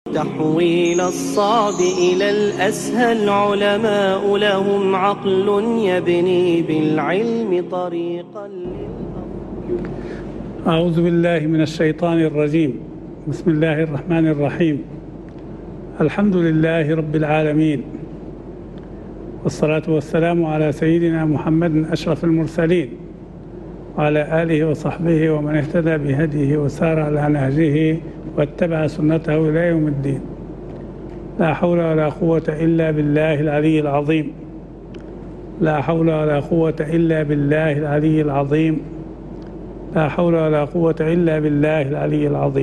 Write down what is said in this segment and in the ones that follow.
تحويل الصعب إلى الأسهل، علماء لهم عقل يبني بالعلم طريقا أعوذ بالله من الشيطان الرجيم. بسم الله الرحمن الرحيم. الحمد لله رب العالمين، والصلاة والسلام على سيدنا محمد أشرف المرسلين، وعلى آله وصحبه ومن اهتدى بهديه وسار على نهجه واتبع سنته إلى يوم الدين. لا حول ولا قوة إلا بالله العلي العظيم. لا حول ولا قوة إلا بالله العلي العظيم. لا حول ولا قوة إلا بالله العلي العظيم.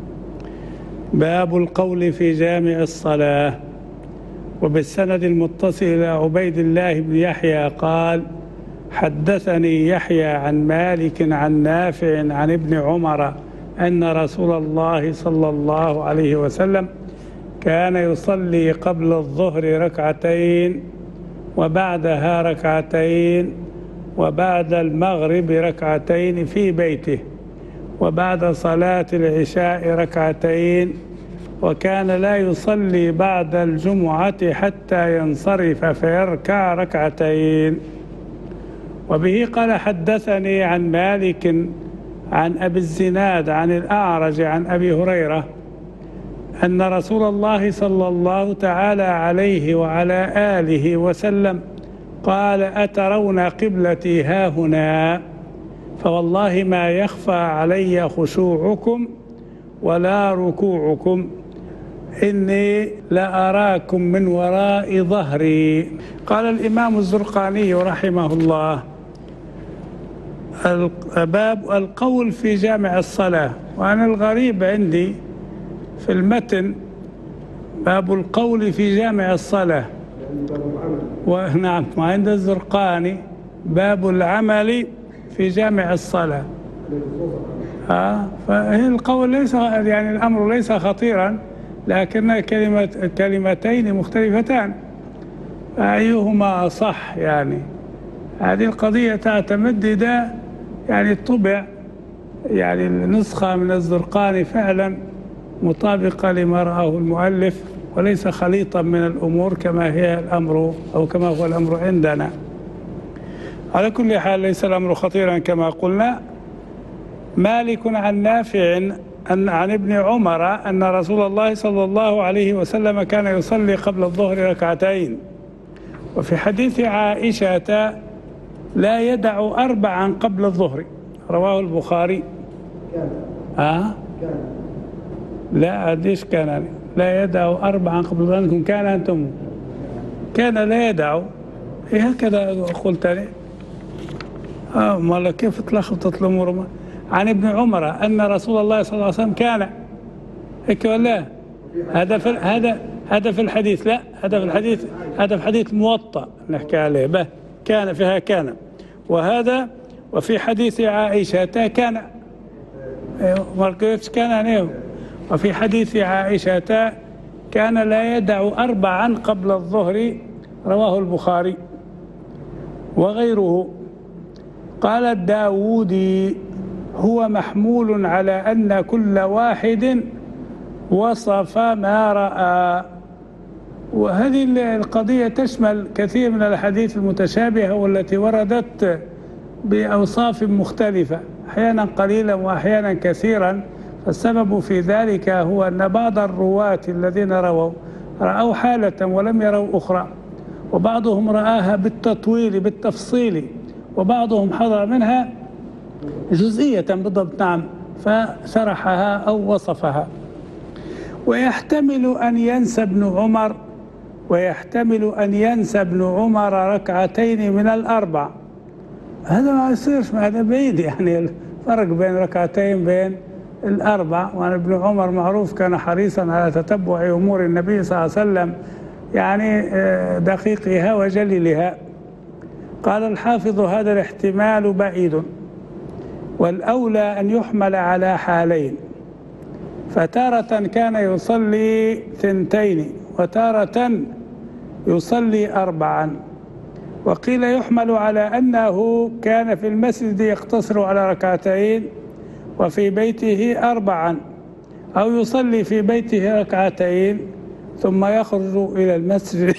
باب القول في جامع الصلاة. وبالسند المتصل إلى عبيد الله بن يحيى قال: حدثني يحيى عن مالك عن نافع عن ابن عمر أن رسول الله صلى الله عليه وسلم كان يصلي قبل الظهر ركعتين، وبعدها ركعتين، وبعد المغرب ركعتين في بيته، وبعد صلاة العشاء ركعتين، وكان لا يصلي بعد الجمعة حتى ينصرف فيركع ركعتين. وبه قال: حدثني عن مالك عن أبي الزناد عن الأعرج عن أبي هريرة أن رسول الله صلى الله تعالى عليه وعلى آله وسلم قال: أترون قبلتي هاهنا؟ فوالله ما يخفى علي خشوعكم ولا ركوعكم، إني لأراكم من وراء ظهري. قال الإمام الزرقاني رحمه الله: باب القول في جامع الصلاة. وأنا الغريب عندي في المتن باب القول في جامع الصلاة، ونعم، وعند الزرقاني باب العمل في جامع الصلاة. فالقول ليس يعني الأمر ليس خطيرا، لكن كلمتين مختلفتان، أيهما أصح؟ يعني هذه القضية تعتمد إذا يعني طبع يعني النسخة من الزرقاني فعلا مطابقة لما رآه المؤلف، وليس خليطا من الأمور كما هي الأمر أو كما هو الأمر عندنا. على كل حال ليس الأمر خطيرا كما قلنا. مالك عن نافع عن ابن عمر أن رسول الله صلى الله عليه وسلم كان يصلي قبل الظهر ركعتين. وفي حديث عائشة: لا يدع أربعا قبل الظهر، رواه البخاري. لا أديش كان لا يدع أربعا قبل الظهر. كان أنتم كان لا يدع، هكذا قلت لي. ما كيف تلخبطت الأمور؟ عن ابن عمر أن رسول الله صلى الله عليه وسلم كان هيك ولا هذا في الحديث؟ لا، هذا في حديث الموطأ نحكي عليه. كان فيها كان، وهذا وفي حديث عائشة كان مركبش كان عليهم. وفي حديث عائشة كان لا يدع أربعا قبل الظهر، رواه البخاري وغيره. قال الداودي: هو محمول على أن كل واحد وصف ما رأى. وهذه القضية تشمل كثير من الحديث المتشابهة والتي وردت بأوصاف مختلفة، أحيانا قليلا وأحيانا كثيرا. فالسبب في ذلك هو أن بعض الرواة الذين رأوا حالة ولم يروا أخرى، وبعضهم رآها بالتطويل بالتفصيل، وبعضهم حضر منها جزئية بالضبط، نعم، فشرحها أو وصفها. ويحتمل أن ينسى ابن عمر ركعتين من الأربع. هذا ما يصيرش، هذا بعيد، يعني الفرق بين ركعتين بين الأربع. وأن ابن عمر معروف كان حريصا على تتبع أمور النبي صلى الله عليه وسلم، يعني دقيقها وجليلها. قال الحافظ: هذا الاحتمال بعيد، والأولى أن يحمل على حالين. فتارة كان يصلي ثنتين، وتارة يصلي أربعا. وقيل يحمل على أنه كان في المسجد يقتصر على ركعتين، وفي بيته أربعا، أو يصلي في بيته ركعتين ثم يخرج إلى المسجد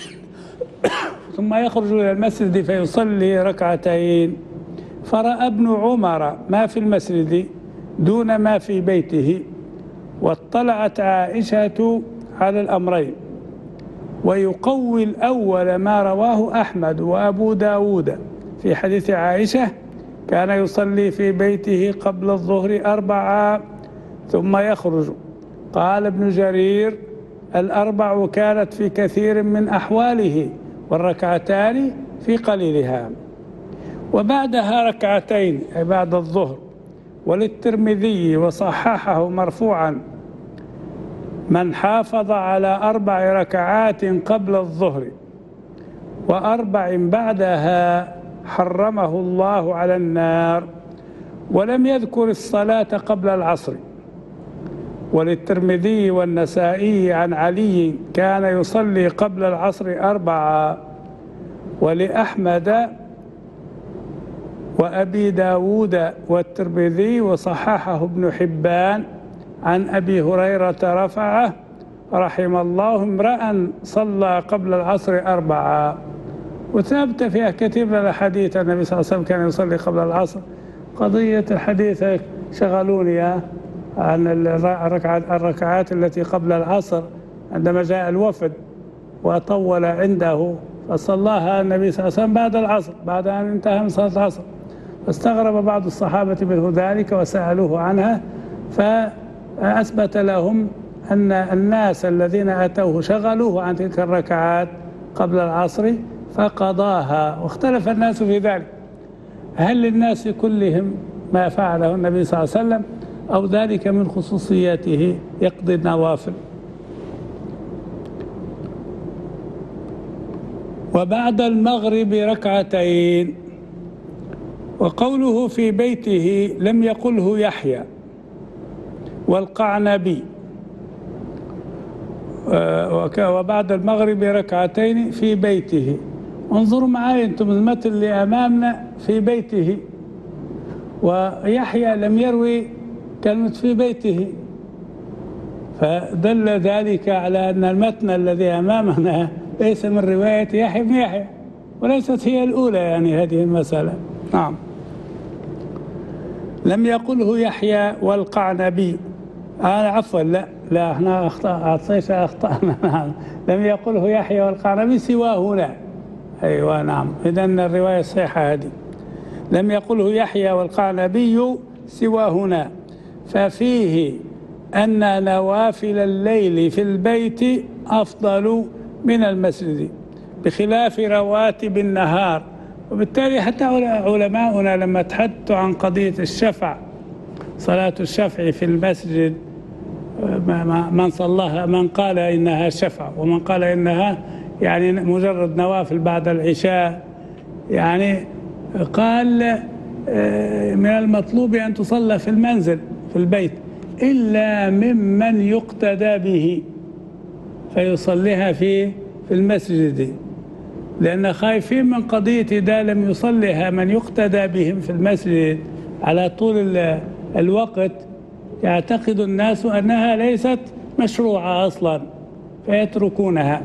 فيصلي ركعتين. فرأى ابن عمر ما في المسجد دون ما في بيته، واطلعت عائشة على الأمرين. ويقوي الأول ما رواه أحمد وأبو داود في حديث عائشة: كان يصلي في بيته قبل الظهر 4 ثم يخرج. قال ابن جرير: 4 كانت في كثير من أحواله، والركعتان في قليلها. وبعدها ركعتين أي بعد الظهر. وللترمذي وصححه مرفوعا: من حافظ على 4 ركعات قبل الظهر و4 بعدها حرمه الله على النار. ولم يذكر الصلاة قبل العصر. وللترمذي والنسائي عن علي: كان يصلي قبل العصر 4. ولأحمد وأبي داود والترمذي وصححه ابن حبان عن أبي هريرة رفعه: رحم الله امرأ صلى قبل العصر 4. وثبت فيها كثير من الحديث النبي صلى الله عليه وسلم كان يصلي قبل العصر. قضية الحديث شغلوني عن الركعات التي قبل العصر عندما جاء الوفد وطول عنده، فصلاها النبي صلى الله عليه وسلم بعد العصر، بعد أن انتهى من صلاة العصر. فاستغرب بعض الصحابة منه ذلك وسألوه عنها، فأثبت لهم أن الناس الذين أتوه شغلوه عن تلك الركعات قبل العصر فقضاها. واختلف الناس في ذلك: هل للناس كلهم ما فعله النبي صلى الله عليه وسلم، أو ذلك من خصوصياته يقضي النوافل؟ وبعد المغرب ركعتين. وقوله في بيته لم يقله يحيى والقعنبي. وبعد المغرب ركعتين في بيته. انظروا معي انتم المثل اللي امامنا: في بيته. ويحيى لم يروي كلمة في بيته، فدل ذلك على أن المتن الذي أمامنا ليس من رواية يحيى بن يحيى، وليست هي الأولى يعني هذه المسألة. نعم. لم يقله يحيى والقعنبي. عفوا، لا احنا أخطأنا. لم يقله يحيى والقعنبي سوى هنا. أيوة نعم، إذن الرواية الصحيحة هذه. لم يقله يحيى والقعنبي سوى هنا. ففيه أن نوافل الليل في البيت أفضل من المسجد بخلاف رواتب النهار. وبالتالي حتى علماؤنا لما تحدثوا عن قضية الشفع، صلاة الشفع في المسجد، من صلاها، من قال إنها شفع ومن قال إنها يعني مجرد نوافل بعد العشاء، يعني قال من المطلوب أن تصلى في المنزل في البيت إلا ممن يقتدى به فيصليها في المسجد، لأن خايفين من قضية إذا لم يصليها من يقتدى بهم في المسجد على طول الوقت يعتقد الناس أنها ليست مشروعة أصلا فيتركونها.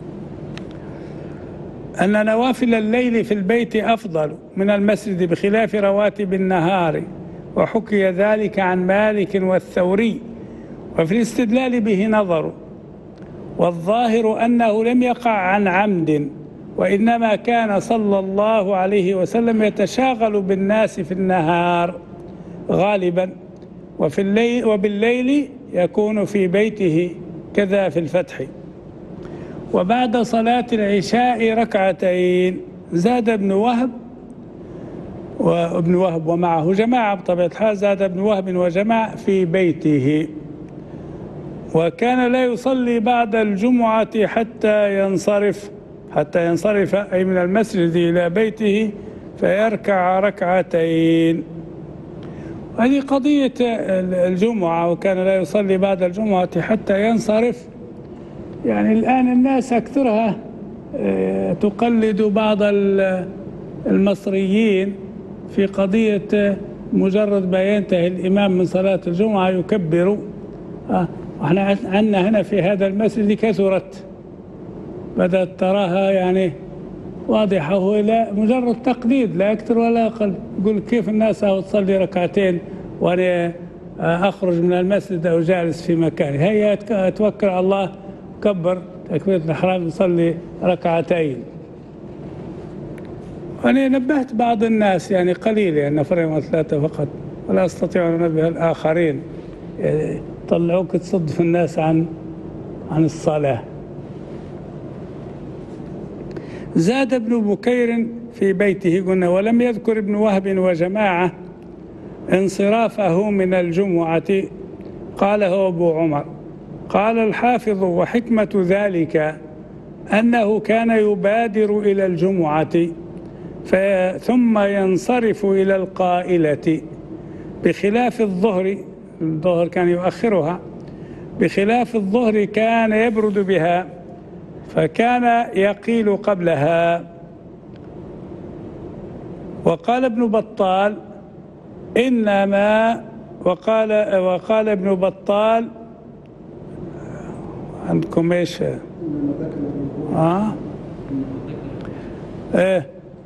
أن نوافل الليل في البيت أفضل من المسجد بخلاف رواتب النهار، وحكي ذلك عن مالك والثوري. وفي الاستدلال به نظر، والظاهر أنه لم يقع عن عمد، وإنما كان صلى الله عليه وسلم يتشاغل بالناس في النهار غالبا، وبالليل يكون في بيته، كذا في الفتح. وبعد صلاة العشاء ركعتين. زاد ابن وهب ومعه جماعة بطبيعة الحال، زاد ابن وهب وجماعة في بيته. وكان لا يصلي بعد الجمعة حتى ينصرف أي من المسجد إلى بيته فيركع ركعتين. هذه قضية الجمعة، وكان لا يصلي بعد الجمعة حتى ينصرف. يعني الآن الناس أكثرها تقلد بعض المصريين في قضية مجرد ما ينتهي الإمام من صلاة الجمعة يكبر وإحنا عندنا هنا في هذا المسجد كثرت، بدأت تراها يعني واضحة، هو لا مجرد تقليد لا أكثر ولا أقل. يقول كيف الناس تصلي ركعتين وأنا أخرج من المسجد أو جالس في مكاني؟ هيا أتوكل على الله، كبر تكبيرة الإحرام، يصلي ركعتين. وأنا نبهت بعض الناس يعني قليل، يعني نفرين 3 فقط، ولا أستطيع أن أنبه الآخرين يطلعوك تصدف الناس عن الصلاة. زاد ابن بكير في بيته قلنا: ولم يذكر ابن وهب وجماعة انصرافه من الجمعة، قاله أبو عمر. قال الحافظ: وحكمة ذلك أنه كان يبادر إلى الجمعة ثم ينصرف إلى القائلة، بخلاف الظهر كان يؤخرها، بخلاف الظهر كان يبرد بها فكان يقيل قبلها. وقال ابن بطال إنما وقال ابن بطال عندكم ايش؟ ايه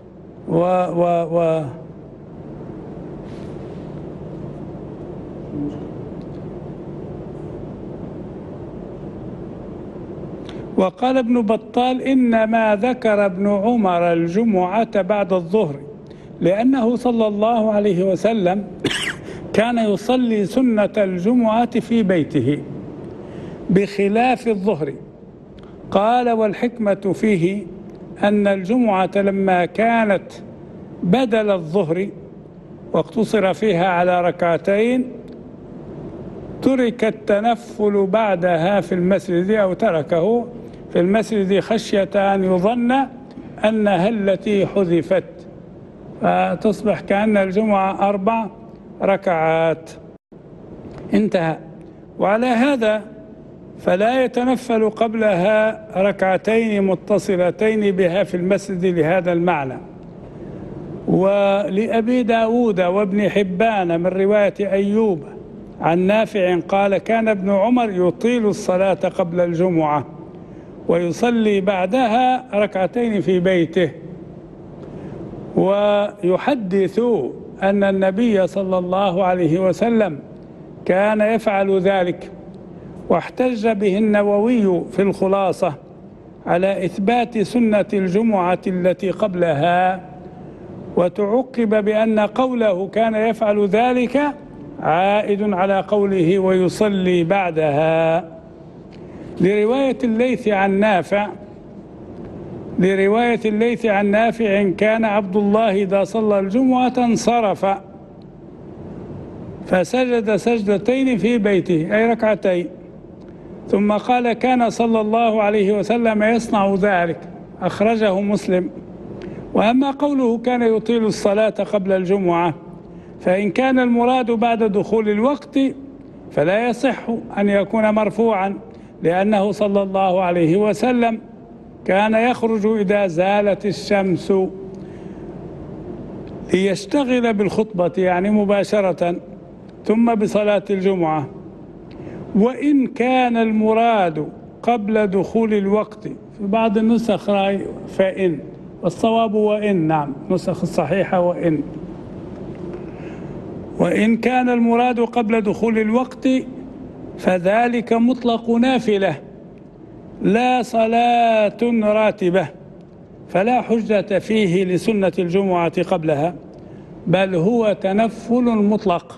وقال ابن بطال إنما ذكر ابن عمر الجمعة بعد الظهر، لأنه صلى الله عليه وسلم كان يصلي سنة الجمعة في بيته بخلاف الظهر. قال: والحكمة فيه أن الجمعة لما كانت بدل الظهر واقتصر فيها على ركعتين ترك التنفل بعدها في المسجد، أو تركه في المسجد خشية أن يظن أنها التي حذفت، فتصبح كأن الجمعة 4 ركعات. انتهى. وعلى هذا فلا يتنفل قبلها ركعتين متصلتين بها في المسجد لهذا المعنى. ولأبي داود وابن حبان من رواية أيوب عن نافع قال: كان ابن عمر يطيل الصلاة قبل الجمعة ويصلي بعدها ركعتين في بيته، ويحدث أن النبي صلى الله عليه وسلم كان يفعل ذلك. واحتج به النووي في الخلاصة على إثبات سنة الجمعة التي قبلها، وتعقب بأن قوله كان يفعل ذلك عائد على قوله ويصلي بعدها. لرواية الليث عن نافع كان عبد الله إذا صلى الجمعة انصرف فسجد سجدتين في بيته، أي ركعتين، ثم قال: كان صلى الله عليه وسلم يصنع ذلك، أخرجه مسلم. وأما قوله كان يطيل الصلاة قبل الجمعة، فإن كان المراد بعد دخول الوقت فلا يصح أن يكون مرفوعا، لأنه صلى الله عليه وسلم كان يخرج إذا زالت الشمس ليشتغل بالخطبة يعني مباشرة، ثم بصلاة الجمعة. وإن كان المراد قبل دخول الوقت، في بعض النسخ فإن، والصواب وإن، نعم، نسخ الصحيحة وإن كان المراد قبل دخول الوقت فذلك مطلق نافلة لا صلاة راتبة، فلا حجة فيه لسنة الجمعة قبلها، بل هو تنفل مطلق.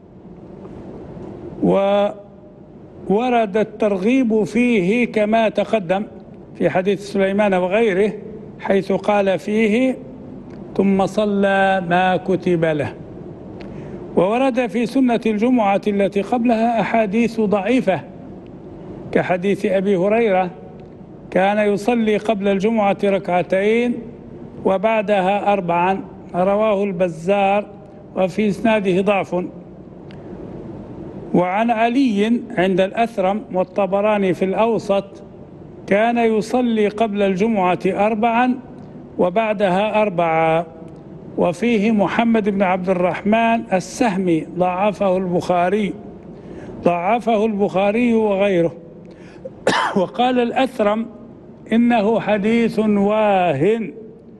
وورد الترغيب فيه كما تقدم في حديث سليمان وغيره، حيث قال فيه: ثم صلى ما كتب له. وورد في سنة الجمعة التي قبلها أحاديث ضعيفة، كحديث أبي هريرة كان يصلي قبل الجمعة ركعتين وبعدها 4، رواه البزار وفي إسناده ضعف. وعن علي عند الأثرم والطبراني في الأوسط كان يصلي قبل الجمعة 4 وبعدها 4. وفيه محمد بن عبد الرحمن السهمي ضعفه البخاري، ضعفه البخاري وغيره. وقال الأثرم إنه حديث واهن.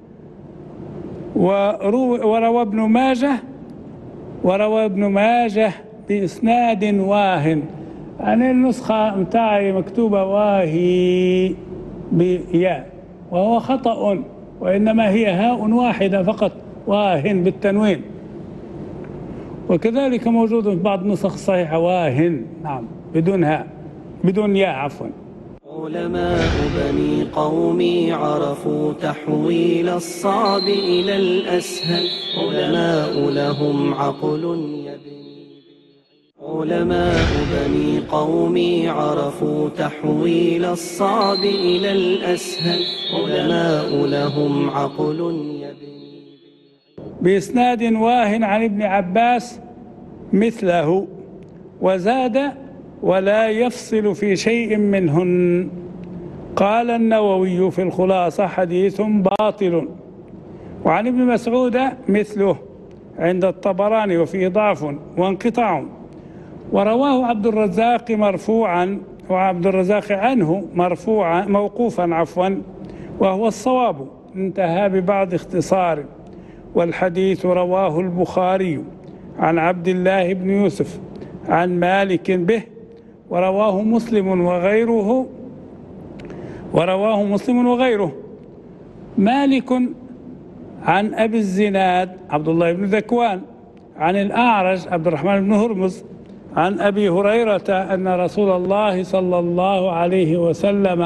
وروى ابن ماجه بإسناد واهن. يعني النسخة متاعي مكتوبة واهي بياء، وهو خطأ، وإنما هي هاء واحدة فقط، واهن بالتنوين. وكذلك موجود في بعض النسخ الصحيحة واهن، نعم، بدون هاء، بدون ياء عفوا. علماء بني قومي عرفوا تحويل الصعب إلى الأسهل. علماء لهم عقل يبني. علماء بني قومي عرفوا تحويل الصعب إلى الأسهل. علماء لهم عقل يبني. بإسناد واهن عن ابن عباس مثله، وزاد ولا يفصل في شيء منهن. قال النووي في الخلاصة حديث باطل. وعن ابن مسعود مثله عند الطبراني وفيه ضعف وانقطاع. ورواه عبد الرزاق مرفوعا، وعبد الرزاق عنه مرفوعا موقوفا عفوا، وهو الصواب، انتهى ببعض اختصار. والحديث رواه البخاري عن عبد الله بن يوسف عن مالك به، ورواه مسلم وغيره. مالك عن أبي الزناد عبد الله بن ذكوان عن الأعرج عبد الرحمن بن هرمز عن أبي هريرة أن رسول الله صلى الله عليه وسلم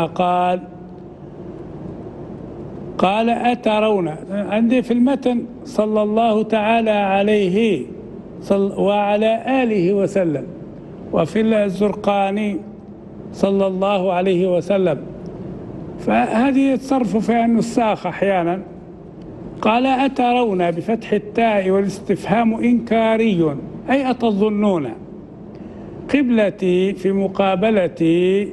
قال أترون، عندي في المتن صلى الله تعالى عليه وعلى آله وسلم، وفي الزرقاني صلى الله عليه وسلم، فهذه يتصرف فيها النساخ أحيانا. قال أترون بفتح التاء والاستفهام إنكاري، أي أتظنون قبلتي في مقابلتي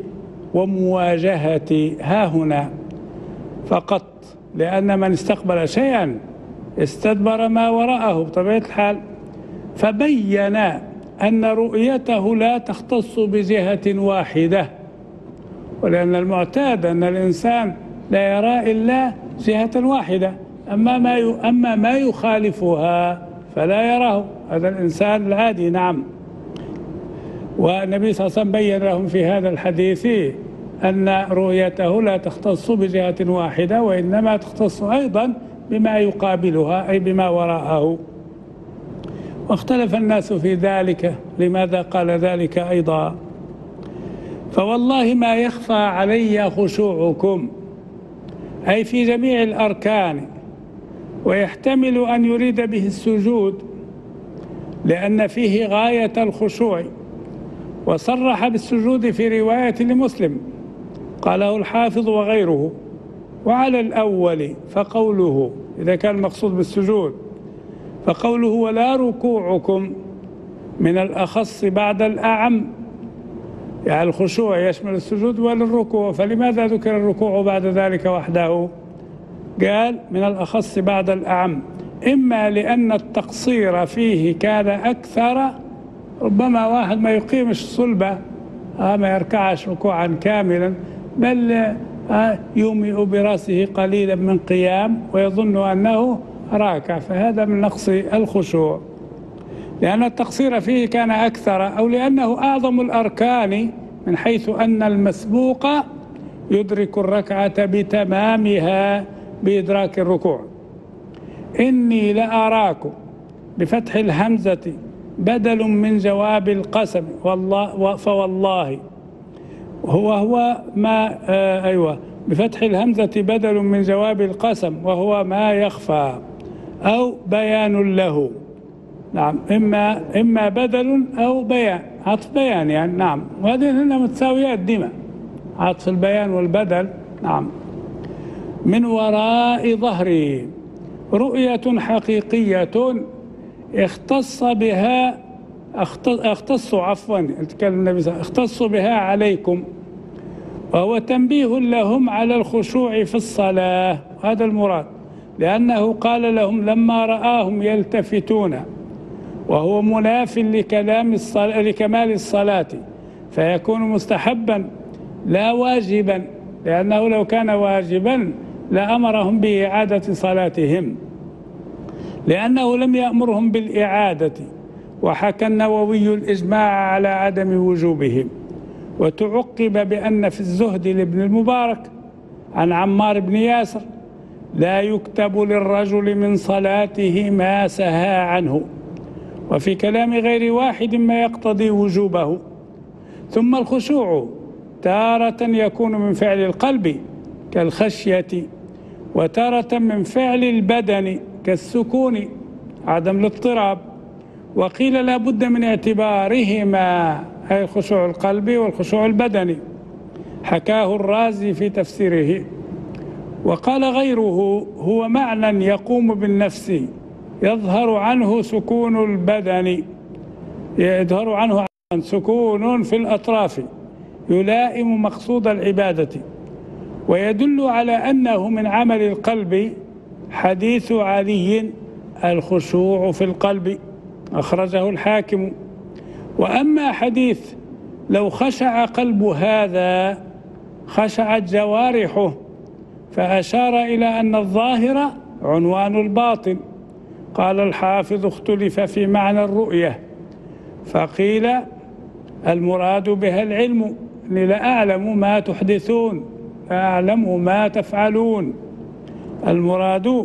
ومواجهتي ها هنا فقط، لأن من استقبل شيئا استدبر ما وراءه بطبيعة الحال. فبين أن رؤيته لا تختص بجهة واحدة، ولأن المعتاد أن الإنسان لا يرى إلا جهة واحدة، أما ما يخالفها فلا يراه، هذا الإنسان العادي. نعم. والنبي صلى الله عليه وسلم بين لهم في هذا الحديث أن رؤيته لا تختص بجهة واحدة، وإنما تختص أيضا بما يقابلها، أي بما وراءه. واختلف الناس في ذلك، لماذا قال ذلك أيضا؟ فوالله ما يخفى علي خشوعكم، أي في جميع الأركان، ويحتمل أن يريد به السجود لأن فيه غاية الخشوع. وصرح بالسجود في رواية لمسلم قاله الحافظ وغيره. وعلى الأول فقوله، إذا كان المقصود بالسجود، فقوله ولا ركوعكم من الأخص بعد الأعم، يعني الخشوع يشمل السجود والركوع، فلماذا ذكر الركوع بعد ذلك وحده؟ قال من الأخص بعد الأعم، إما لأن التقصير فيه كان أكثر، ربما واحد ما يقيمش صلبة، ما يركعش ركوعا كاملا، بل يومئ برأسه قليلا من قيام ويظن أنه راكع، فهذا من نقص الخشوع، لأن التقصير فيه كان أكثر، أو لأنه أعظم الأركان، من حيث أن المسبوق يدرك الركعة بتمامها بإدراك الركوع. إني لأراكم بفتح الهمزة بدل من جواب القسم، فوالله هو ما بفتح الهمزة بدل من جواب القسم وهو ما يخفى، أو بيان له. نعم، إما بدل أو بيان، عطف بيان يعني. نعم، وهذه هنا متساويات ديما، عطف البيان والبدل. نعم. من وراء ظهري رؤية حقيقية اختص بها عليكم، وهو تنبيه لهم على الخشوع في الصلاة، هذا المراد، لأنه قال لهم لما رآهم يلتفتون وهو مناف لكمال الصلاة، فيكون مستحبا لا واجبا، لأنه لو كان واجبا لأمرهم بإعادة صلاتهم، لأنه لم يأمرهم بالإعادة. وحكى النووي الإجماع على عدم وجوبه. وتعقب بأن في الزهد لابن المبارك عن عمار بن ياسر: لا يكتب للرجل من صلاته ما سهى عنه. وفي كلام غير واحد ما يقتضي وجوبه. ثم الخشوع تارة يكون من فعل القلب كالخشية، وتارة من فعل البدن كالسكون عدم الاضطراب. وقيل لا بد من اعتبارهما، أي الخشوع القلبي والخشوع البدني، حكاه الرازي في تفسيره. وقال غيره: هو معنى يقوم بالنفس يظهر عنه سكون البدن، يظهر عنه سكون في الأطراف يلائم مقصود العبادة. ويدل على أنه من عمل القلب حديث علي: الخشوع في القلب، أخرجه الحاكم. وأما حديث لو خشع قلب هذا خشعت جوارحه، فأشار إلى أن الظاهر عنوان الباطن. قال الحافظ: اختلف في معنى الرؤية، فقيل المراد بها العلم، إني لأعلم ما تحدثون، أعلم ما تفعلون. المراد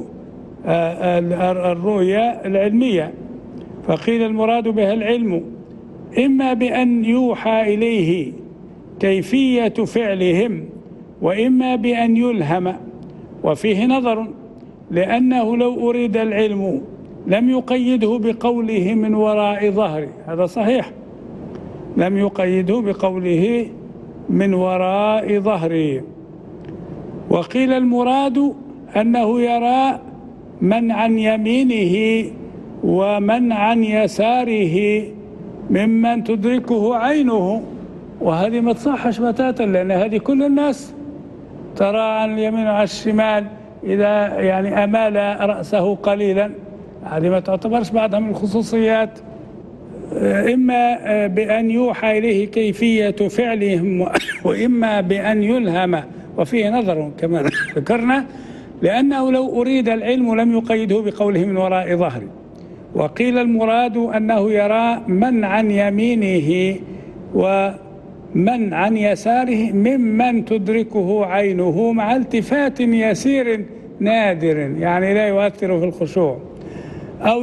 الرؤية العلمية، فقيل المراد بها العلم، إما بأن يوحى إليه كيفية فعلهم، وإما بأن يلهم. وفيه نظر، لأنه لو أريد العلم لم يقيده بقوله من وراء ظهري، هذا صحيح، لم يقيده بقوله من وراء ظهري. وقيل المراد أنه يرى من عن يمينه ومن عن يساره ممن تدركه عينه، وهذه ما تصحش بتاتا، لأن هذه كل الناس ترى عن اليمين وعن الشمال إذا يعني أمال رأسه قليلا، هذه ما تعتبرش بعضها من الخصوصيات. إما بأن يوحى إليه كيفية فعلهم، وإما بأن يلهم، وفيه نظر كما ذكرنا، لأنه لو أريد العلم لم يقيده بقوله من وراء ظهري. وقيل المراد أنه يرى من عن يمينه ومن عن يساره ممن تدركه عينه مع التفات يسير نادر، يعني لا يؤثر في الخشوع. أو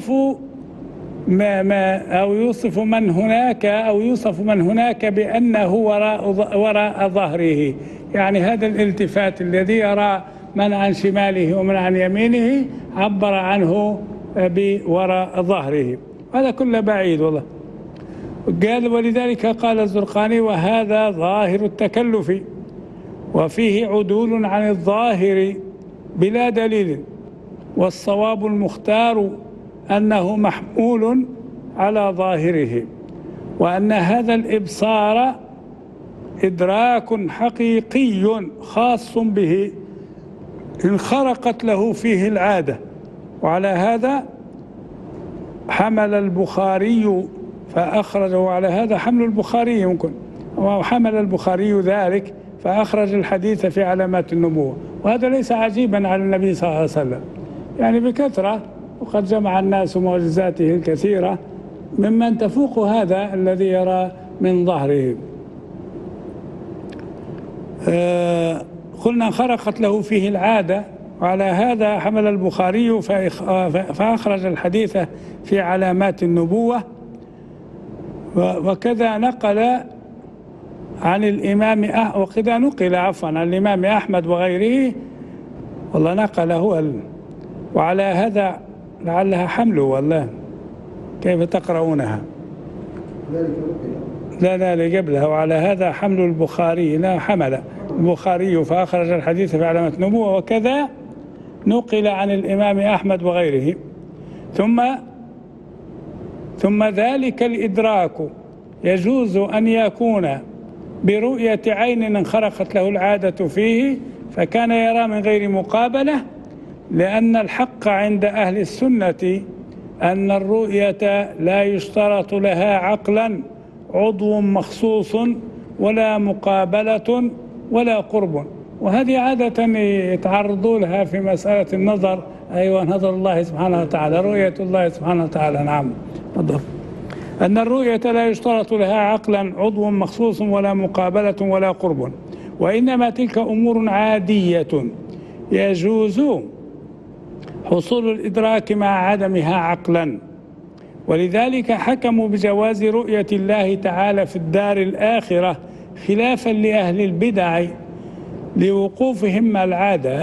يوصف من هناك بأنه وراء ظهره، يعني هذا الالتفات الذي يرى من عن شماله ومن عن يمينه عبر عنه بوراء ظهره، هذا كله بعيد والله. قال: ولذلك قال الزرقاني: وهذا ظاهر التكلف، وفيه عدول عن الظاهر بلا دليل، والصواب المختار أنه محمول على ظاهره، وأن هذا الإبصار إدراك حقيقي خاص به انخرقت له فيه العادة. وعلى هذا حمل البخاري فأخرجه، على هذا حمل البخاري يمكن، وحمل البخاري ذلك فأخرج الحديث في علامات النبوة. وهذا ليس عجيبا على النبي صلى الله عليه وسلم، يعني بكثرة، وقد جمع الناس معجزاته الكثيرة ممن تفوق هذا الذي يرى من ظهره. قلنا انخرقت له فيه العادة، وعلى هذا حمل البخاري فأخرج الحديث في علامات النبوة. وكذا نقل عن الإمام وكذا نقل عن الإمام أحمد وغيره، والله نقله. وعلى هذا لعلها حمله، والله كيف تقرؤونها؟ لا قبلها. وعلى هذا حمل البخاري، لا حمل البخاري فأخرج الحديث في علامة النبوة، وكذا نقل عن الإمام أحمد وغيره. ثم ذلك الإدراك يجوز أن يكون برؤية عين انخرقت له العادة فيه، فكان يرى من غير مقابلة، لأن الحق عند أهل السنة أن الرؤية لا يشترط لها عقلا عضو مخصوص ولا مقابلة ولا قرب. وهذه عادة يتعرضوا لها في مسألة النظر. أيوة، نظر الله سبحانه وتعالى، رؤية الله سبحانه وتعالى. نعم، تفضل. أن الرؤية لا يشترط لها عقلا عضو مخصوص ولا مقابلة ولا قرب، وإنما تلك أمور عادية يجوز حصول الإدراك مع عدمها عقلا. ولذلك حكموا بجواز رؤية الله تعالى في الدار الآخرة خلافا لأهل البدع لوقوفهم مع العادة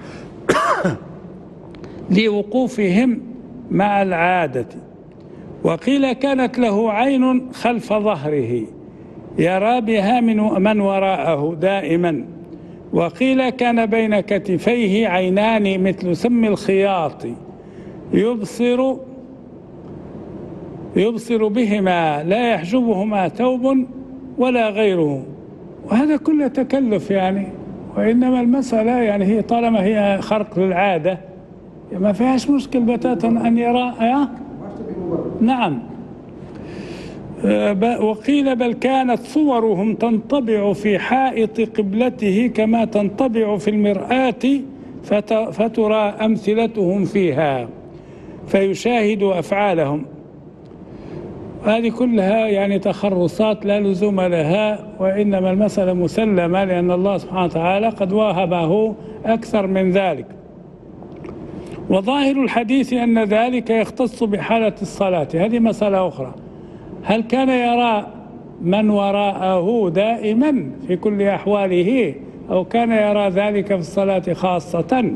لوقوفهم مع العادة. وقيل كانت له عين خلف ظهره يرى بها من وراءه دائما. وقيل كان بين كتفيه عينان مثل سم الخياط يبصر بهما لا يحجبهما ثوب ولا غيره. وهذا كله تكلف يعني، وإنما المسألة يعني هي طالما هي خرق للعادة ما فيهاش مشكل بتاتا أن يرى. نعم. وقيل بل كانت صورهم تنطبع في حائط قبلته كما تنطبع في المرآة فترى أمثلتهم فيها فيشاهد أفعالهم. هذه كلها يعني تخرصات لا لزوم لها، وإنما المسألة مسلمة لأن الله سبحانه وتعالى قد واهبه أكثر من ذلك. وظاهر الحديث أن ذلك يختص بحالة الصلاة. هذه مسألة أخرى، هل كان يرى من وراءه دائما في كل أحواله أو كان يرى ذلك في الصلاة خاصة؟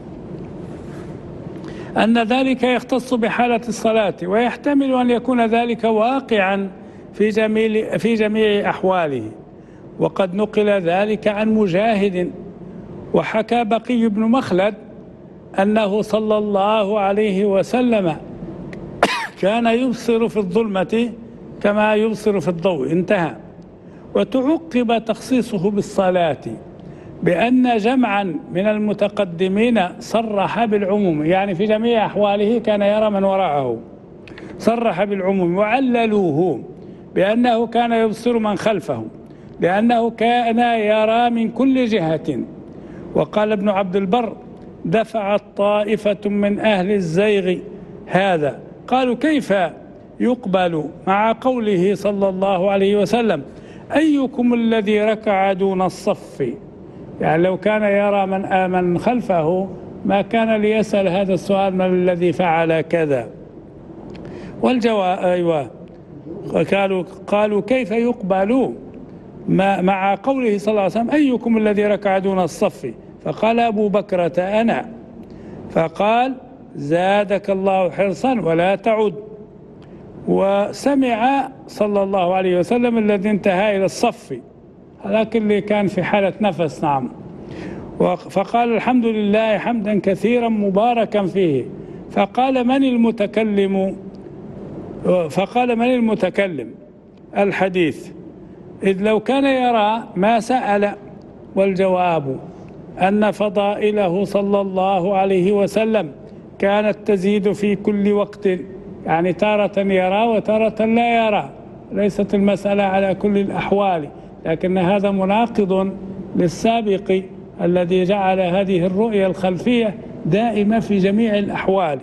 أن ذلك يختص بحالة الصلاة، ويحتمل أن يكون ذلك واقعا في جميع أحواله. وقد نقل ذلك عن مجاهد. وحكى بقي بن مخلد أنه صلى الله عليه وسلم كان يبصر في الظلمة كما يبصر في الضوء. انتهى. وتعقب تخصيصه بالصلاة بأن جمعا من المتقدمين صرح بالعموم، يعني في جميع أحواله كان يرى من وراءه، صرح بالعموم. وعللوه بأنه كان يبصر من خلفه لأنه كان يرى من كل جهة. وقال ابن عبد البر دفعت طائفة من أهل الزيغ هذا، قالوا كيف يقبل مع قوله صلى الله عليه وسلم أيكم الذي ركع دون الصف؟ يعني لو كان يرى من خلفه ما كان ليسأل هذا السؤال من الذي فعل كذا. والجواب أيوة، قالوا كيف يقبل مع قوله صلى الله عليه وسلم أيكم الذي ركع دون الصف؟ فقال أبو بكرة أنا. فقال زادك الله حرصا ولا تعد. وسمع صلى الله عليه وسلم الذي انتهى إلى الصف، لكن اللي كان في حالة نفس. نعم. فقال الحمد لله حمدا كثيرا مباركا فيه. فقال من المتكلم الحديث، إذ لو كان يرى ما سأل. والجواب أن فضائله صلى الله عليه وسلم كانت تزيد في كل وقت، يعني تارة يرى وتارة لا يرى، ليست المسألة على كل الأحوال. لكن هذا مناقض للسابق الذي جعل هذه الرؤية الخلفية دائمة في جميع الأحوال،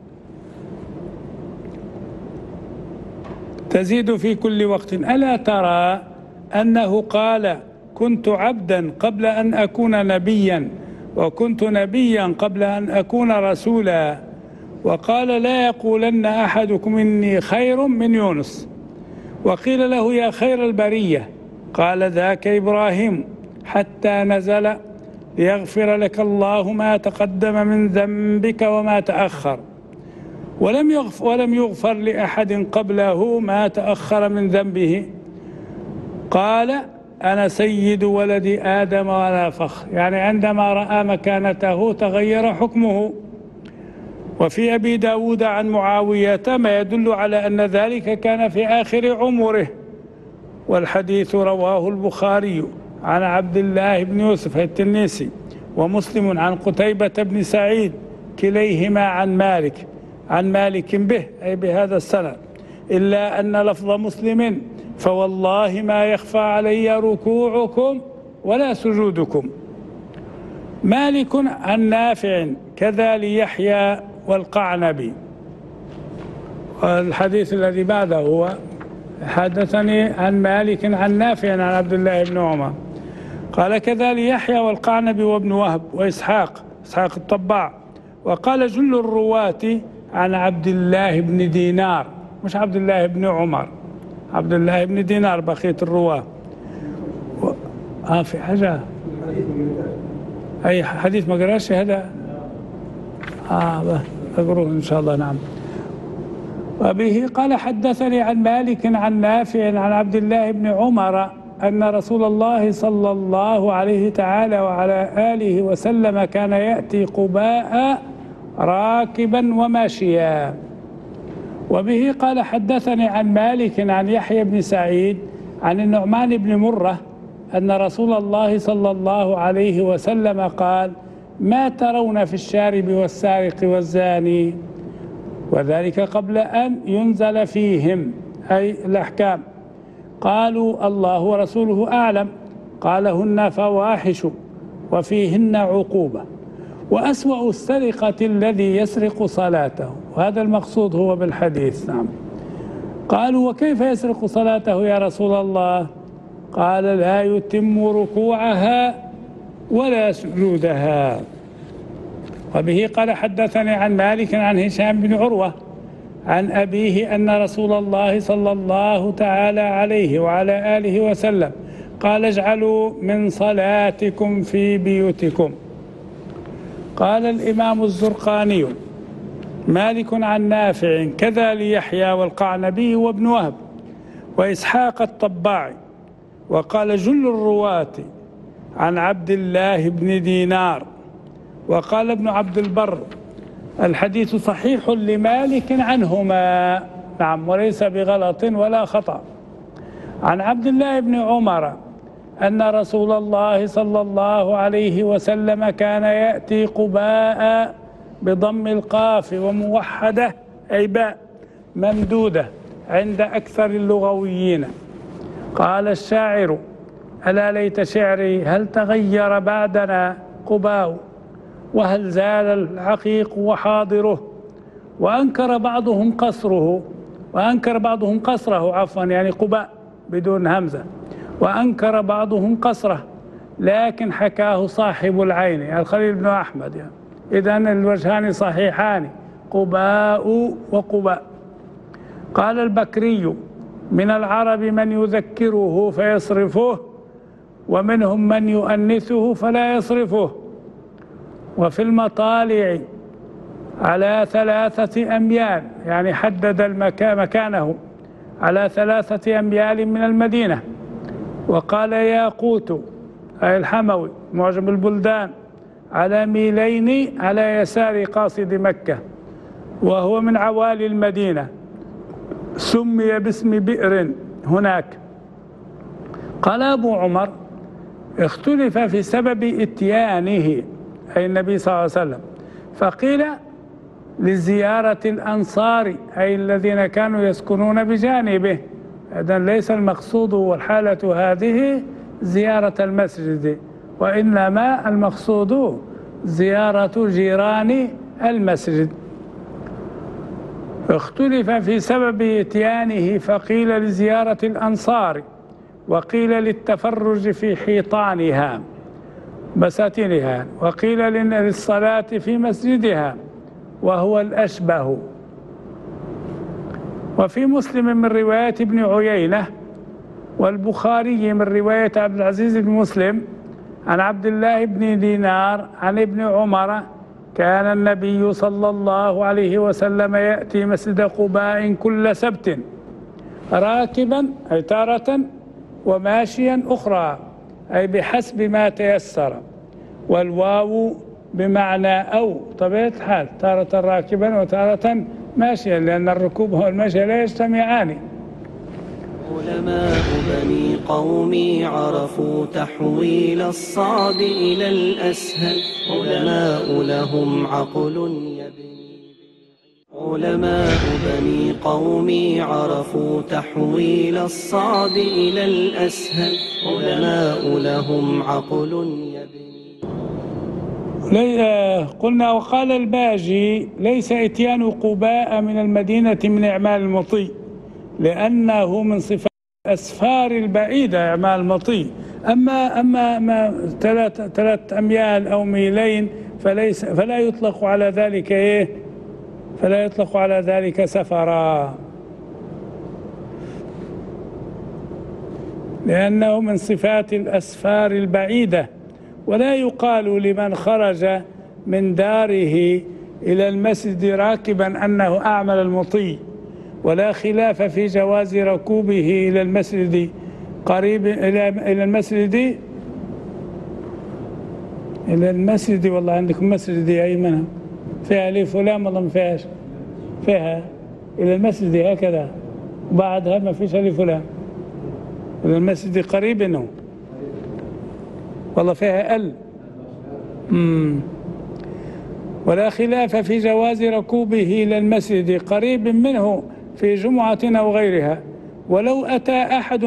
تزيد في كل وقت. ألا ترى أنه قال كنت عبدا قبل أن أكون نبيا، وكنت نبيا قبل أن أكون رسولا، وقال لا يقولن أحدكم إني خير من يونس. وقيل له يا خير البرية، قال ذاك إبراهيم، حتى نزل ليغفر لك الله ما تقدم من ذنبك وما تأخر، ولم يغفر لأحد قبله ما تأخر من ذنبه. قال أنا سيد ولد آدم ولا فخر، يعني عندما رأى مكانته تغير حكمه. وفي أبي داود عن معاوية ما يدل على أن ذلك كان في آخر عمره. والحديث رواه البخاري عن عبد الله بن يوسف التنيسي، ومسلم عن قتيبة بن سعيد، كليهما عن مالك عن مالك به أي بهذا السند، إلا أن لفظ مسلم فوالله ما يخفى علي ركوعكم ولا سجودكم. مالك عن نافع كذا ليحيى والقعنبي. الحديث الذي بعده هو حدثني عن مالك عن نافع عن عبد الله بن عمر قال كذا ليحيى والقعنبي وابن وهب وإسحاق الطباع. وقال جل الرواة عن عبد الله بن دينار، مش عبد الله بن عمر، عبد الله بن دينار بقية الرواة. في حاجة أي حديث ما قراش هذا أقروه إن شاء الله. نعم. وبه قال حدثني عن مالك عن نافع عن عبد الله بن عمر أن رسول الله صلى الله عليه تعالى وعلى آله وسلم كان يأتي قباء راكبا وماشيا. وبه قال حدثني عن مالك عن يحيى بن سعيد عن النعمان بن مرة أن رسول الله صلى الله عليه وسلم قال ما ترون في الشارب والسارق والزاني، وذلك قبل أن ينزل فيهم أي الأحكام. قالوا الله ورسوله أعلم. قال هن فواحش وفيهن عقوبة، وأسوأ السرقة الذي يسرق صلاته، وهذا المقصود هو بالحديث. نعم. قالوا وكيف يسرق صلاته يا رسول الله؟ قال لا يتم ركوعها ولا سجودها. وبه قال حدثني عن مالك عن هشام بن عروة عن أبيه أن رسول الله صلى الله تعالى عليه وعلى آله وسلم قال اجعلوا من صلاتكم في بيوتكم. قال الإمام الزرقاني مالك عن نافع كذا ليحيى والقعنبي وابن وهب وإسحاق الطباعي. وقال جل الرواة عن عبد الله بن دينار. وقال ابن عبد البر الحديث صحيح لمالك عنهما. نعم. وليس بغلط ولا خطأ. عن عبد الله بن عمر أن رسول الله صلى الله عليه وسلم كان يأتي قباء بضم القاف وموحدة أي باء ممدودة عند أكثر اللغويين. قال الشاعر ألا ليت شعري هل تغير بعدنا قباء، وهل زال العقيق وحاضره. وأنكر بعضهم قصره عفوا، يعني قباء بدون همزة. وأنكر بعضهم قصره لكن حكاه صاحب العين الخليل بن أحمد. يعني إذن الوجهان صحيحان، قباء وقباء. قال البكري من العرب من يذكره فيصرفه، ومنهم من يؤنثه فلا يصرفه. وفي المطالع على 3 أميال، يعني حدد مكانه على 3 أميال من المدينة. وقال ياقوت أي الحموي معجم البلدان على 2 ميل على يسار قاصد مكة، وهو من عوالي المدينة، سمي باسم بئر هناك. قال أبو عمر اختلف في سبب إتيانه أي النبي صلى الله عليه وسلم، فقيل لزيارة الأنصار أي الذين كانوا يسكنون بجانبه. إذن ليس المقصود والحالة هذه زيارة المسجد، وإنما المقصود زيارة جيران المسجد. اختلف في سبب إتيانه، فقيل لزيارة الأنصار، وقيل للتفرج في حيطانها بساتينها، وقيل للصلاة في مسجدها، وهو الأشبه. وفي مسلم من رواية ابن عيينة والبخاري من رواية عبد العزيز بن مسلم عن عبد الله بن دينار عن ابن عمر كان النبي صلى الله عليه وسلم يأتي مسجد قباء كل سبت راكبا أي تارة وماشيا أخرى أي بحسب ما تيسر، والواو بمعنى أو طبيعة الحال، تارة راكبا وتارة ماشيا، لأن الركوب والمشي لا يجتمعان. علماء بني قومي عرفوا تحويل الصعب إلى الأسهل، علماء لهم عقل يبني. علماء بني قومي عرفوا تحويل الصعب إلى الأسهل. علماء لهم عقل يبني. قلنا وقال الباجي: ليس إتيان قباء من المدينة من إعمال المطي، لأنه من صفات الأسفار البعيدة إعمال المطي. أما 3 أميال أو ميلين فلا يطلق على ذلك فلا يطلق على ذلك سفرا، لأنه من صفات الأسفار البعيدة. ولا يقال لمن خرج من داره إلى المسجد راكبا أنه أعمل المطي، ولا خلاف في جواز ركوبه إلى المسجد قريب إلى المسجد. والله عندكم مسجد يا أيمن فيها ألف ولام والله ما فيهاش، فيها إلى المسجد هكذا وبعدها ما فيش ألف ولام. إلى المسجد قريب إنه والله فيها ولا خلاف في جواز ركوبه إلى المسجد قريب منه في جمعة أو غيرها. ولو أتى أحد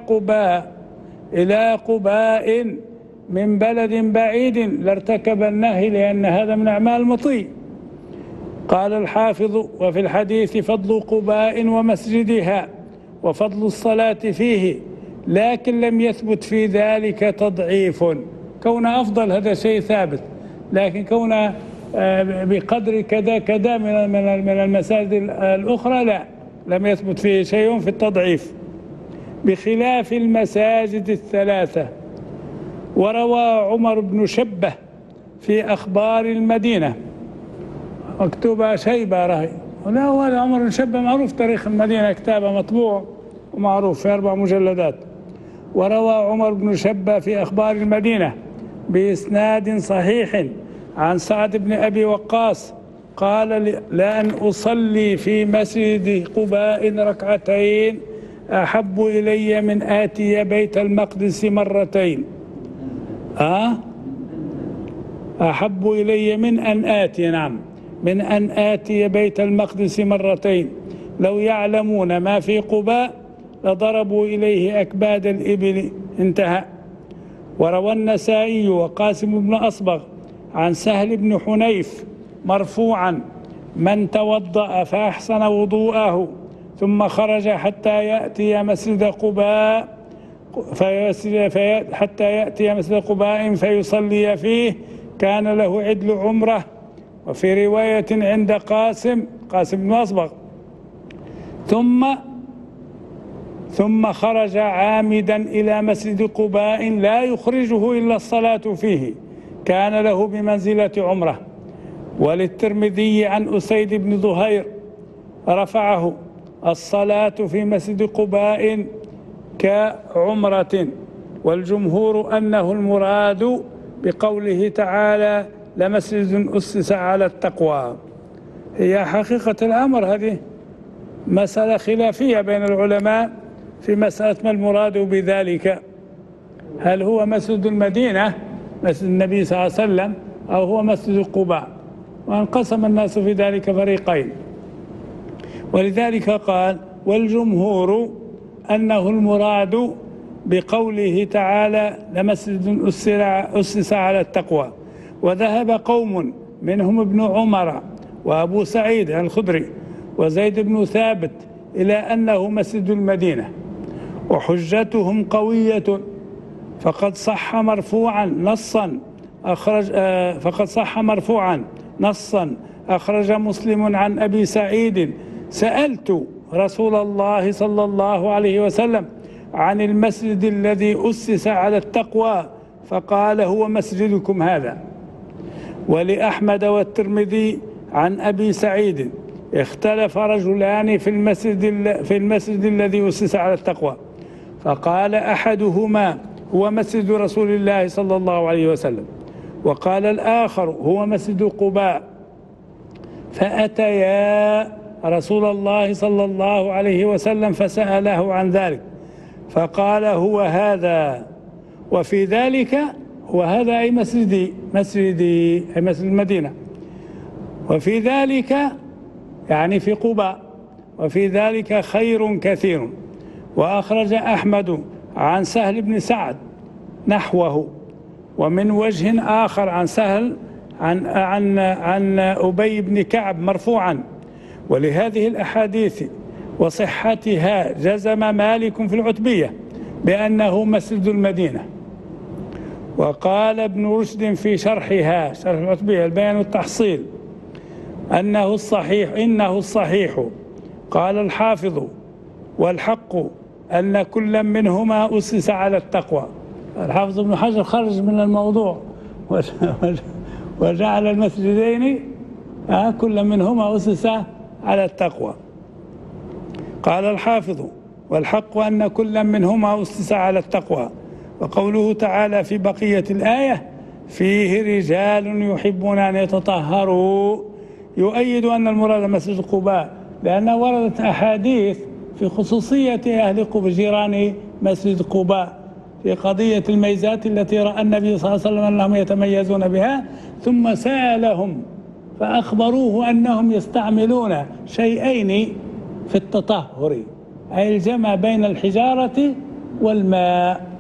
إلى قباء من بلد بعيد لارتكب النهي، لأن هذا من أعمال المطي. قال الحافظ: وفي الحديث فضل قباء ومسجدها وفضل الصلاة فيه، لكن لم يثبت في ذلك تضعيف. كون أفضل هذا شيء ثابت، لكن كون بقدر كذا من المساجد الأخرى لا، لم يثبت فيه شيء في التضعيف، بخلاف المساجد الثلاثة. وروى عمر بن شبة في أخبار المدينة، مكتوبة شيبة راهي، ولا هو عمر بن شبة معروف تاريخ المدينة، كتابة مطبوع ومعروف في 4 مجلدات. وروى عمر بن شبة في أخبار المدينة بإسناد صحيح عن سعد بن أبي وقاص قال: لأن أصلي في مسجد قباء ركعتين أحب إلي من آتي بيت المقدس مرتين. أحب إلي من أن آتي، نعم، من أن آتي بيت المقدس مرتين. لو يعلمون ما في قباء لضربوا إليه أكباد الإبل. انتهى. وروى النسائي وقاسم بن أصبغ عن سهل بن حنيف مرفوعا: من توضأ فأحسن وضوءه ثم خرج حتى يأتي مسجد قباء فيصلي فيه كان له عدل عمره. وفي رواية عند قاسم بن أصبغ: ثم خرج عامدا إلى مسجد قباء لا يخرجه إلا الصلاة فيه كان له بمنزلة عمره. وللترمذي عن أسيد بن ظهير رفعه: الصلاة في مسجد قباء كعمرة. والجمهور أنه المراد بقوله تعالى: لمسجد أسس على التقوى. هي حقيقة الأمر هذه مسألة خلافية بين العلماء في مسألة ما المراد بذلك، هل هو مسجد المدينة مسجد النبي صلى الله عليه وسلم أو هو مسجد قباء، وانقسم الناس في ذلك فريقين. ولذلك قال: والجمهور أنه المراد بقوله تعالى: لمسجد أسس على التقوى. وذهب قوم منهم ابن عمر وأبو سعيد الخدري وزيد بن ثابت إلى أنه مسجد المدينة، وحجتهم قوية، فقد صح مرفوعا نصا أخرج مسلم عن أبي سعيد: سألت رسول الله صلى الله عليه وسلم عن المسجد الذي أسس على التقوى فقال: هو مسجدكم هذا. ولأحمد والترمذي عن أبي سعيد: اختلف رجلان في المسجد الذي أسس على التقوى، فقال أحدهما: هو مسجد رسول الله صلى الله عليه وسلم، وقال الآخر: هو مسجد قباء. فأتيا رسول الله صلى الله عليه وسلم فسأله عن ذلك فقال: هو هذا. وفي ذلك وهذا أي مسجدي أي مسجد المدينة. وفي ذلك يعني في قباء، وفي ذلك خير كثير. وأخرج أحمد عن سهل بن سعد نحوه، ومن وجه آخر عن سهل عن أبي بن كعب مرفوعا. ولهذه الأحاديث وصحتها جزم مالك في العتبية بأنه مسجد المدينة. وقال ابن رشد في شرحها، شرح العتبية البيان والتحصيل، إنه الصحيح قال الحافظ والحق أن كل منهما أسس على التقوى. الحافظ ابن حجر خرج من الموضوع وجعل المسجدين كل منهما أسس على التقوى. قال الحافظ والحق أن كل منهما أسس على التقوى. وقوله تعالى في بقية الآية فيه رجال يحبون أن يتطهروا يؤيد أن المراد مسجد قباء، لأن وردت أحاديث في خصوصية أهل قباء جيران مسجد قباء في قضية الميزات التي رأى النبي صلى الله عليه وسلم أنهم يتميزون بها، ثم سألهم فأخبروه أنهم يستعملون شيئين في التطهر، أي الجمع بين الحجارة والماء.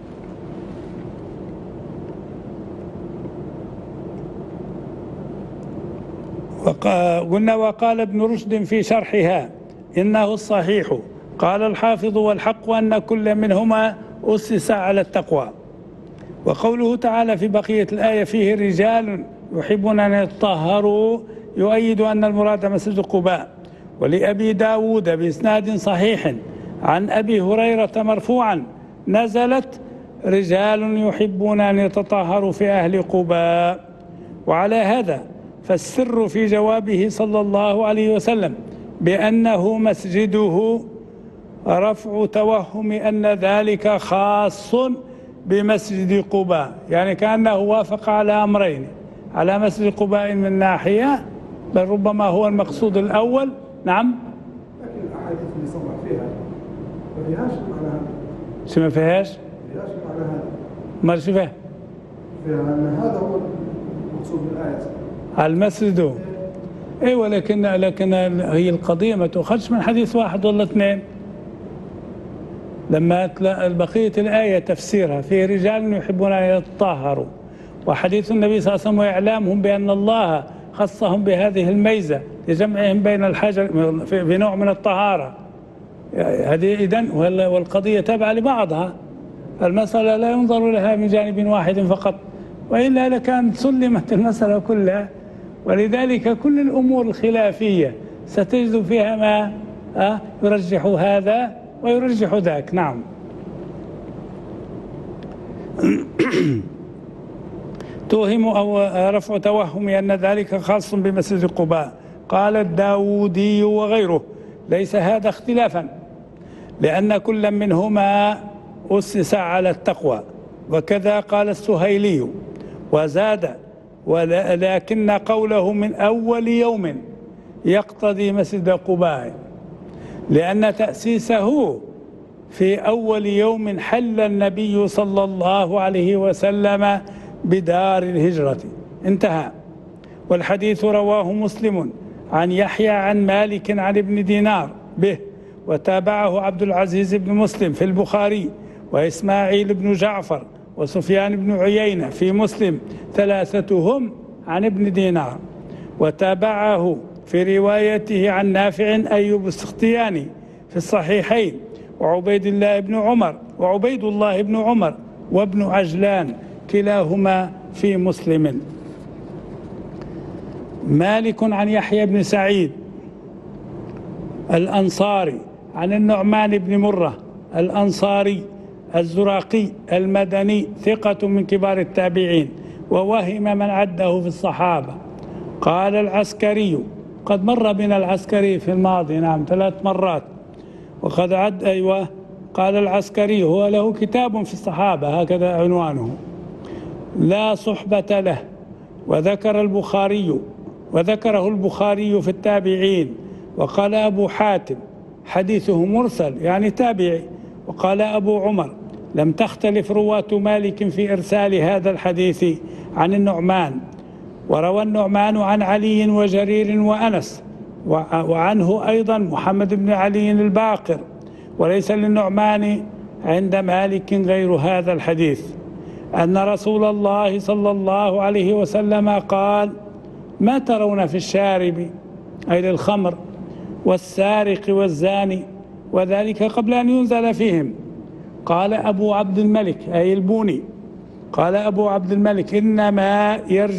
وقال ابن رشد في شرحها إنه الصحيح قال الحافظ والحق أن كل منهما أسس على التقوى. وقوله تعالى في بقية الآية فيه رجال يحبون أن يتطهروا يؤيد أن المراد مسجد قباء. ولأبي داود بإسناد صحيح عن أبي هريرة مرفوعا نزلت رجال يحبون أن يتطهروا في أهل قباء. وعلى هذا فالسر في جوابه صلى الله عليه وسلم بأنه مسجده رفع توهم أن ذلك خاص بمسجد قباء، يعني كأنه وافق على أمرين، على مسجد قباء من ناحية، بل ربما هو المقصود الأول. نعم، لكن الأحاديث اللي صرح فيها ما فيهاش معنى هذا. شو ما فيهاش؟ ما فيهاش معنى هذا. ما شو فيها؟ فيها أن هذا هو المقصود بالآية المسجد. ايوه، لكن هي القضية ما تؤخذش من حديث واحد ولا اثنين. لما بقية الآية تفسيرها في رجال يحبون أن يتطهروا، وحديث النبي صلى الله عليه وسلم وإعلامهم بأن الله خصهم بهذه الميزة لجمعهم بين الحجر في نوع من الطهارة، هذه إذن والقضية تابعة لبعضها. المسألة لا ينظر لها من جانب واحد فقط، وإلا لكانت سلمت المسألة كلها. ولذلك كل الأمور الخلافية ستجد فيها ما يرجح هذا ويرجح ذاك. نعم. توهم أو رفع توهم أن ذلك خاص بمسجد قباء. قال الداودي وغيره ليس هذا اختلافا، لأن كل منهما أسس على التقوى. وكذا قال السهيلي وزاد ولكن قوله من أول يوم يقتضي مسجد قباء، لأن تأسيسه في أول يوم حل النبي صلى الله عليه وسلم بدار الهجرة. انتهى. والحديث رواه مسلم عن يحيى عن مالك عن ابن دينار به، وتابعه عبد العزيز بن مسلم في البخاري، وإسماعيل بن جعفر وسفيان بن عيينة في مسلم، ثلاثتهم عن ابن دينار. وتابعه في روايته عن نافع أيوب السختياني في الصحيحين، وعبيد الله بن عمر وابن عجلان كلاهما في مسلم. مالك عن يحيى بن سعيد الأنصاري عن النعمان بن مرة الأنصاري الزراقي المدني ثقة من كبار التابعين، ووهم من عده في الصحابة. قال العسكري، قد مر بنا العسكري في الماضي، نعم 3 مرات، وقد عد قال العسكري هو له كتاب في الصحابة هكذا عنوانه، لا صحبة له. وذكره البخاري في التابعين. وقال أبو حاتم حديثه مرسل يعني تابعي. وقال أبو عمر لم تختلف رواة مالك في إرسال هذا الحديث عن النعمان. وروى النعمان عن علي وجرير وأنس وعنه أيضا محمد بن علي الباقر. وليس للنعمان عند مالك غير هذا الحديث أن رسول الله صلى الله عليه وسلم قال: ما ترون في الشارب أي للخمر والسارق والزاني، وذلك قبل أن ينزل فيهم. قال أبو عبد الملك أي البوني، قال أبو عبد الملك: إنما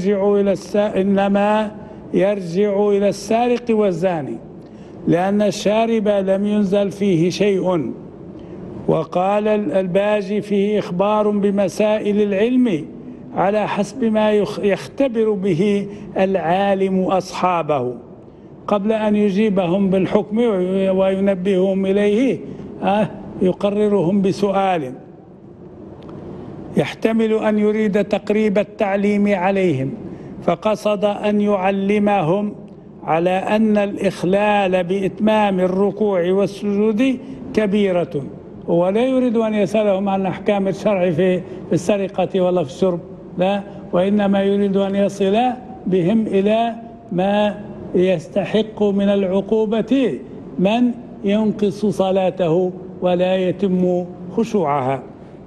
يرجع إلى السارق والزاني، لأن الشارب لم ينزل فيه شيء. وقال الباجي: فيه إخبار بمسائل العلم على حسب ما يختبر به العالم أصحابه قبل أن يجيبهم بالحكم وينبههم إليه، يقررهم بسؤال يحتمل أن يريد تقريب التعليم عليهم، فقصد أن يعلمهم على أن الإخلال بإتمام الركوع والسجود كبيرة، ولا يريد أن يسألهم عن أحكام الشرع في السرقة ولا في الشرب، لا، وإنما يريد أن يصل بهم إلى ما يستحق من العقوبة من ينقص صلاته ولا يتم خشوعها.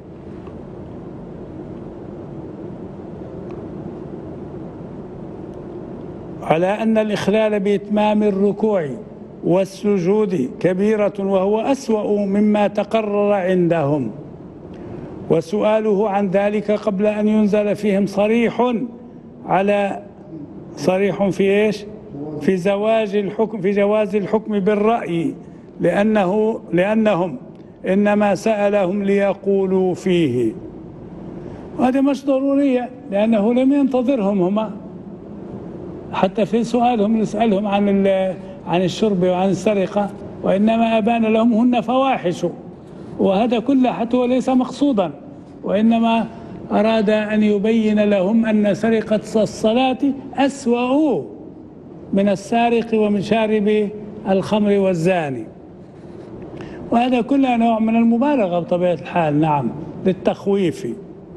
على أن الإخلال بإتمام الركوع والسجود كبيرة، وهو أسوأ مما تقرر عندهم. وسؤاله عن ذلك قبل أن ينزل فيهم صريح في إيش؟ في جواز الحكم بالرأي، لأنهم إنما سألهم ليقولوا فيه. وهذا مش ضرورية، لأنه لم ينتظرهم هما حتى في سؤالهم نسألهم عن الشرب وعن السرقة، وإنما أبان لهم هن فواحش، وهذا كله حتى وليس مقصودا، وإنما أراد أن يبين لهم أن سرقة الصلاة أسوأ من السارق ومن شارب الخمر والزاني. وهذا كله نوع من المبالغة بطبيعة الحال، نعم، للتخويف.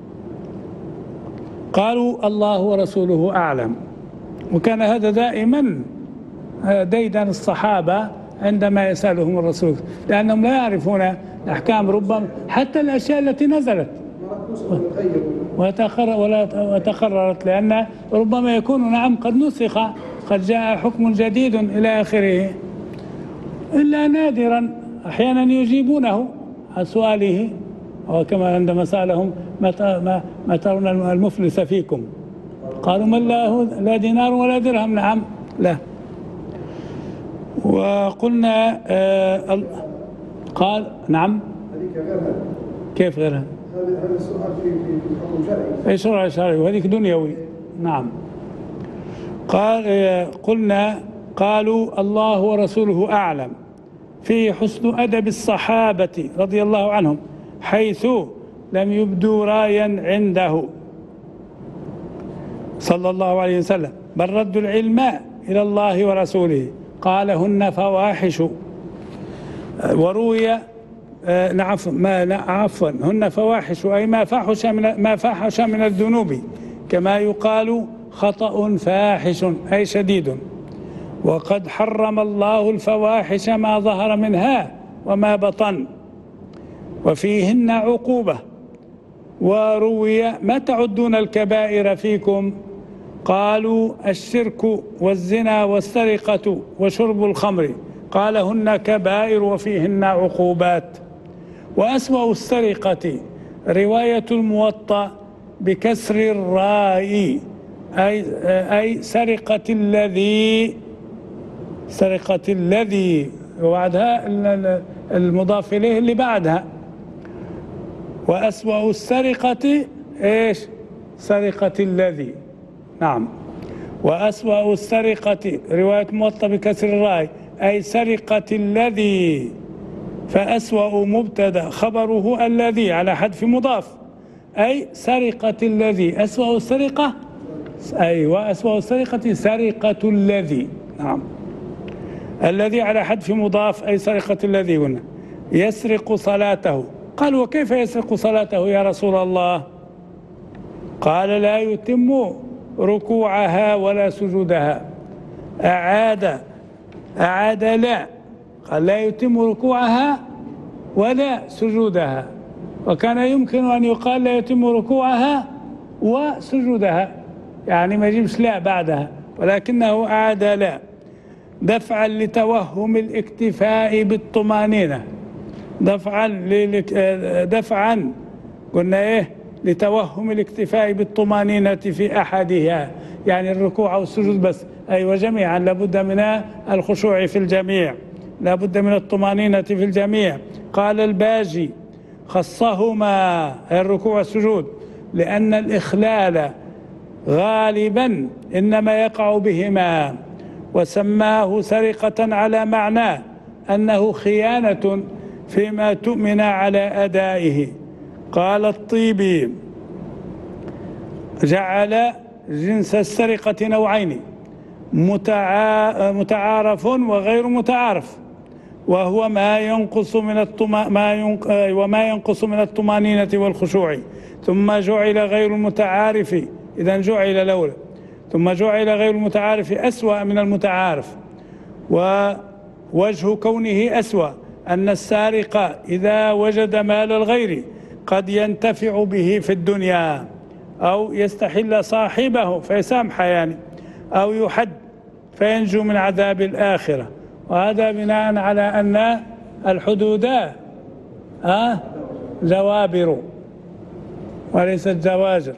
قالوا: الله ورسوله أعلم. وكان هذا دائما ديدن الصحابة عندما يسألهم الرسول، لأنهم لا يعرفون الأحكام، ربما حتى الأشياء التي نزلت وتقررت، لأن ربما يكون نعم قد نسخ، قد جاء حكم جديد إلى آخره، إلا نادرا أحيانا يجيبونه عن سؤاله. وكما عندما سألهم: ما ترون المفلس فيكم؟ قالوا: من لا دينار ولا درهم. نعم، لا. وقلنا قال: نعم. كيف غيرها؟ هذا السؤال في حكم شرعي. أي شرعي، وهذيك دنيوي. نعم. قلنا قالوا: الله ورسوله أعلم، في حسن أدب الصحابة رضي الله عنهم، حيث لم يبدوا رايا عنده صلى الله عليه وسلم، بل ردوا العلم إلى الله ورسوله. قال: هن فواحش. وروي عفوا هن فواحش، أي ما فاحش من الذنوب، كما يقال خطأ فاحش أي شديد. وقد حرم الله الفواحش ما ظهر منها وما بطن، وفيهن عقوبة. وروي: ما تعدون الكبائر فيكم؟ قالوا: الشرك والزنا والسرقة وشرب الخمر. قال: هن كبائر وفيهن عقوبات. وأسوأ السرقة رواية الموطأ بكسر الراء، أي سرقة الذي وبعدها المضاف إليه اللي بعدها. وأسوأ السرقة إيش؟ سرقة الذي. نعم. وأسوأ السرقة رواية موطأ بكسر الراء أي سرقة الذي، فأسوأ مبتدأ خبره الذي على حذف مضاف، أي سرقة الذي. أسوأ السرقة وأسوأ السرقة سرقة الذي. نعم. الذي على حذف مضاف أي سرقة الذي هنا. يسرق صلاته. قال: وكيف يسرق صلاته يا رسول الله؟ قال: لا يتم ركوعها ولا سجودها. أعاد أعاد لا، قال لا يتم ركوعها ولا سجودها، وكان يمكن أن يقال لا يتم ركوعها وسجودها، يعني ما يجيبش لا بعدها، ولكنه أعاد لا دفعا لتوهم الاكتفاء بالطمأنينة، دفعا قلنا إيه لتوهم الاكتفاء بالطمأنينة في أحدها، يعني الركوع والسجود بس، أيوة جميعا لابد من الخشوع في الجميع، لابد من الطمأنينة في الجميع. قال الباجي خصهما الركوع والسجود لأن الإخلال غالبا إنما يقع بهما، وسماه سرقة على معناه أنه خيانة فيما تؤمن على أدائه. قال الطيبي جعل جنس السرقة نوعين، متعارف وغير متعارف، وهو ما ينقص من الطمأنينة والخشوع، ثم جعل غير المتعارف، إذا جعل الأولى، ثم جعل غير المتعارف أسوأ من المتعارف. ووجه كونه أسوأ أن السارق إذا وجد مال الغير قد ينتفع به في الدنيا، أو يستحل صاحبه فيسامح يعني، أو يحد فينجو من عذاب الآخرة، وهذا بناء على أن الحدود زوابر وليست زواجر،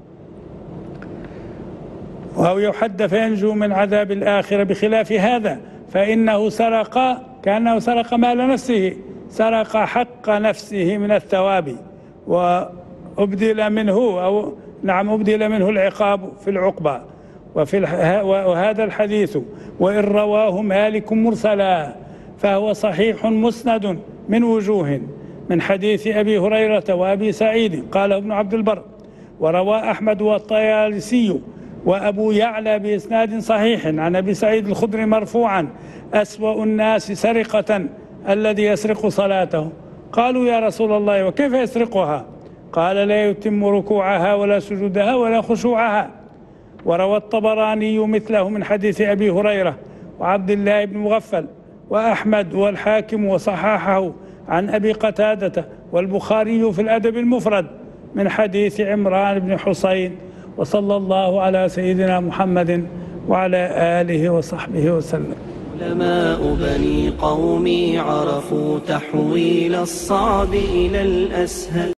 أو يحد فينجو من عذاب الآخرة. بخلاف هذا فإنه سرق كأنه سرق مال نفسه، سرق حق نفسه من الثواب، وأبدل منه العقاب في العقبى. وهذا الحديث وإن رواه مالك مرسلا فهو صحيح مسند من وجوه، من حديث أبي هريرة وأبي سعيد قال ابن عبد البر، وروى أحمد والطيالسي وأبو يعلى بإسناد صحيح عن أبي سعيد الخدري مرفوعا: أسوأ الناس سرقة الذي يسرق صلاته. قالوا يا رسول الله وكيف يسرقها؟ قال لا يتم ركوعها ولا سجودها ولا خشوعها. وروى الطبراني مثله من حديث أبي هريرة وعبد الله بن مغفل وأحمد والحاكم وصححه عن أبي قتادة، والبخاري في الأدب المفرد من حديث عمران بن حسين. وصلى الله على سيدنا محمد وعلى آله وصحبه وسلم. علماء بني قومي عرفوا تحويل الصعب إلى الأسهل.